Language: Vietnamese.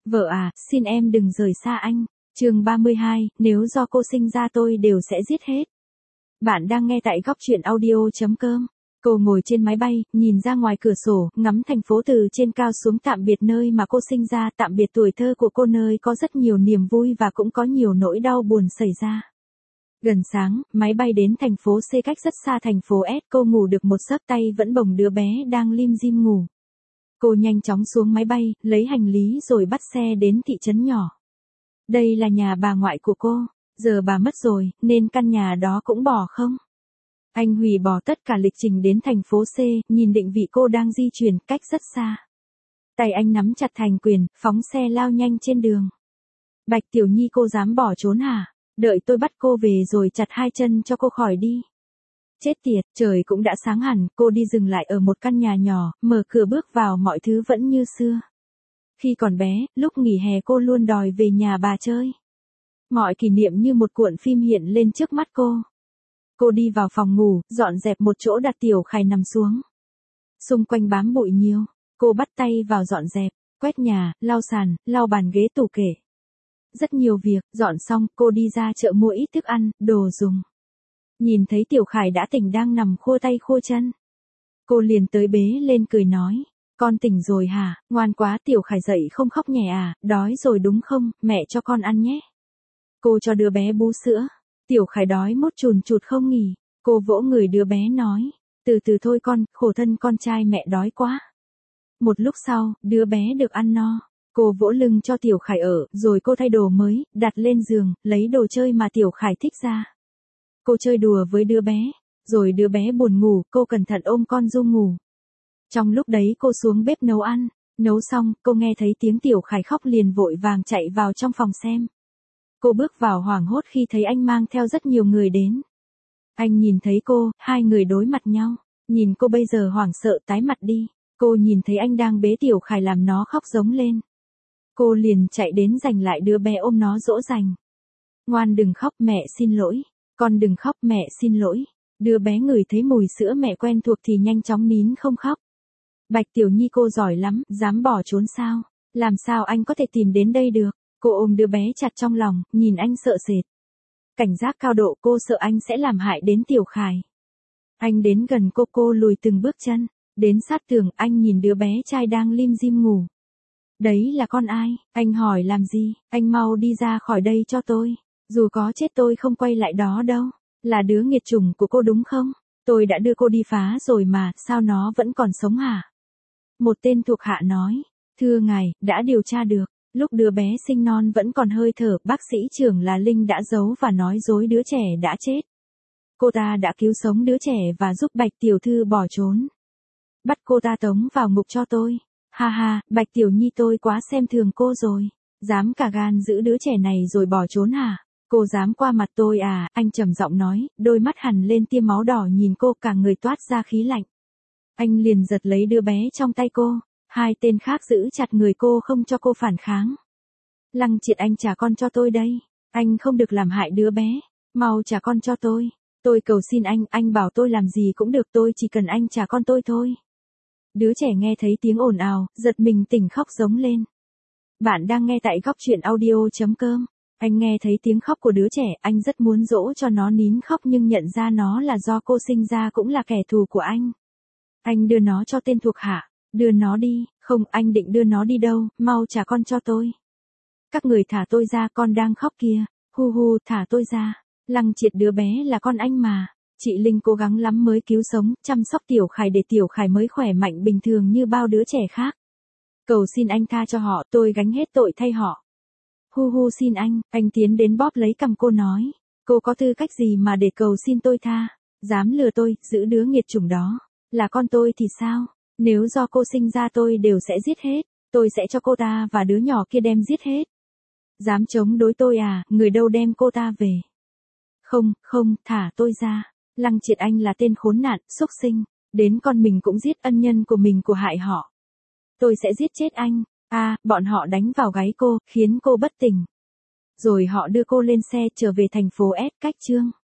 Vợ à, xin em đừng rời xa anh. Chương 32, nếu do cô sinh ra tôi đều sẽ giết hết. Bạn đang nghe tại góc truyện audio.com. Cô ngồi trên máy bay, nhìn ra ngoài cửa sổ, ngắm thành phố từ trên cao xuống, tạm biệt nơi mà cô sinh ra, tạm biệt tuổi thơ của cô, nơi có rất nhiều niềm vui và cũng có nhiều nỗi đau buồn xảy ra. Gần sáng, máy bay đến thành phố C, cách rất xa thành phố S, cô ngủ được một giấc, tay vẫn bồng đứa bé đang lim dim ngủ. Cô nhanh chóng xuống máy bay, lấy hành lý rồi bắt xe đến thị trấn nhỏ. Đây là nhà bà ngoại của cô, giờ bà mất rồi, nên căn nhà đó cũng bỏ không. Anh hủy bỏ tất cả lịch trình đến thành phố C, nhìn định vị cô đang di chuyển cách rất xa. Tay anh nắm chặt thành quyền, phóng xe lao nhanh trên đường. Bạch Tiểu Nhi, cô dám bỏ trốn hả? Đợi tôi bắt cô về rồi chặt hai chân cho cô khỏi đi. Chết tiệt, trời cũng đã sáng hẳn, cô đi dừng lại ở một căn nhà nhỏ, mở cửa bước vào, mọi thứ vẫn như xưa. Khi còn bé, lúc nghỉ hè cô luôn đòi về nhà bà chơi. Mọi kỷ niệm như một cuộn phim hiện lên trước mắt cô. Cô đi vào phòng ngủ, dọn dẹp một chỗ, đặt Tiểu Khải nằm xuống. Xung quanh bám bụi nhiều, cô bắt tay vào dọn dẹp, quét nhà, lau sàn, lau bàn ghế tủ kệ. Rất nhiều việc, dọn xong, cô đi ra chợ mua ít thức ăn, đồ dùng. Nhìn thấy Tiểu Khải đã tỉnh đang nằm khô tay khô chân. Cô liền tới bế lên cười nói, con tỉnh rồi hả, ngoan quá. Tiểu Khải dậy không khóc nhè à, đói rồi đúng không, mẹ cho con ăn nhé. Cô cho đứa bé bú sữa. Tiểu Khải đói mốt chùn chụt không nghỉ. Cô vỗ người đứa bé nói, từ từ thôi con, khổ thân con trai mẹ đói quá. Một lúc sau, đứa bé được ăn no. Cô vỗ lưng cho Tiểu Khải ở, rồi cô thay đồ mới, đặt lên giường, lấy đồ chơi mà Tiểu Khải thích ra. Cô chơi đùa với đứa bé, rồi đứa bé buồn ngủ, cô cẩn thận ôm con Du ngủ. Trong lúc đấy cô xuống bếp nấu ăn, nấu xong, cô nghe thấy tiếng Tiểu Khải khóc liền vội vàng chạy vào trong phòng xem. Cô bước vào hoảng hốt khi thấy anh mang theo rất nhiều người đến. Anh nhìn thấy cô, hai người đối mặt nhau, nhìn cô bây giờ hoảng sợ tái mặt đi. Cô nhìn thấy anh đang bế Tiểu Khải làm nó khóc giống lên. Cô liền chạy đến giành lại đứa bé, ôm nó dỗ dành. Ngoan đừng khóc, mẹ xin lỗi. Con đừng khóc, mẹ xin lỗi. Đứa bé ngửi thấy mùi sữa mẹ quen thuộc thì nhanh chóng nín không khóc. Bạch Tiểu Nhi, cô giỏi lắm, dám bỏ trốn sao? Làm sao anh có thể tìm đến đây được? Cô ôm đứa bé chặt trong lòng, nhìn anh sợ sệt. Cảnh giác cao độ, cô sợ anh sẽ làm hại đến Tiểu Khải. Anh đến gần cô lùi từng bước chân, đến sát tường, anh nhìn đứa bé trai đang lim dim ngủ. Đấy là con ai? Anh hỏi làm gì? Anh mau đi ra khỏi đây cho tôi. Dù có chết tôi không quay lại đó đâu. Là đứa nghiệt chủng của cô đúng không? Tôi đã đưa cô đi phá rồi mà, sao nó vẫn còn sống hả? Một tên thuộc hạ nói, thưa ngài, đã điều tra được. Lúc đứa bé sinh non vẫn còn hơi thở, bác sĩ trưởng là Linh đã giấu và nói dối đứa trẻ đã chết. Cô ta đã cứu sống đứa trẻ và giúp Bạch Tiểu Thư bỏ trốn. Bắt cô ta tống vào ngục cho tôi. Ha ha, Bạch Tiểu Nhi, tôi quá xem thường cô rồi. Dám cả gan giữ đứa trẻ này rồi bỏ trốn hả? Cô dám qua mặt tôi à? Anh trầm giọng nói, đôi mắt hằn lên tia máu đỏ, nhìn cô, cả người toát ra khí lạnh. Anh liền giật lấy đứa bé trong tay cô. Hai tên khác giữ chặt người cô không cho cô phản kháng. Lăng Triệt, anh trả con cho tôi đây. Anh không được làm hại đứa bé. Mau trả con cho tôi. Tôi cầu xin anh bảo tôi làm gì cũng được, tôi chỉ cần anh trả con tôi thôi. Đứa trẻ nghe thấy tiếng ồn ào, giật mình tỉnh khóc giống lên. Bạn đang nghe tại góc truyện audio.com. Anh nghe thấy tiếng khóc của đứa trẻ, anh rất muốn dỗ cho nó nín khóc nhưng nhận ra nó là do cô sinh ra cũng là kẻ thù của anh. Anh đưa nó cho tên thuộc hạ. Đưa nó đi. Không, anh định đưa nó đi đâu, mau trả con cho tôi. Các người thả tôi ra, con đang khóc kìa. Hu hu, thả tôi ra. Lăng Triệt, đứa bé là con anh mà. Chị Linh cố gắng lắm mới cứu sống, chăm sóc Tiểu Khải để Tiểu Khải mới khỏe mạnh bình thường như bao đứa trẻ khác. Cầu xin anh tha cho họ, tôi gánh hết tội thay họ. Hu hu, xin anh tiến đến bóp lấy cằm cô nói. Cô có tư cách gì mà để cầu xin tôi tha? Dám lừa tôi, giữ đứa nghiệt chủng đó. Là con tôi thì sao? Nếu do cô sinh ra tôi đều sẽ giết hết. Tôi sẽ cho cô ta và đứa nhỏ kia đem giết hết. Dám chống đối tôi à, người đâu đem cô ta về? Không, thả tôi ra. Lăng Triệt, anh là tên khốn nạn, xúc sinh. Đến con mình cũng giết, ân nhân của mình của hại họ. Tôi sẽ giết chết anh. Bọn họ đánh vào gáy cô, khiến cô bất tỉnh. Rồi họ đưa cô lên xe trở về thành phố S. Cách chương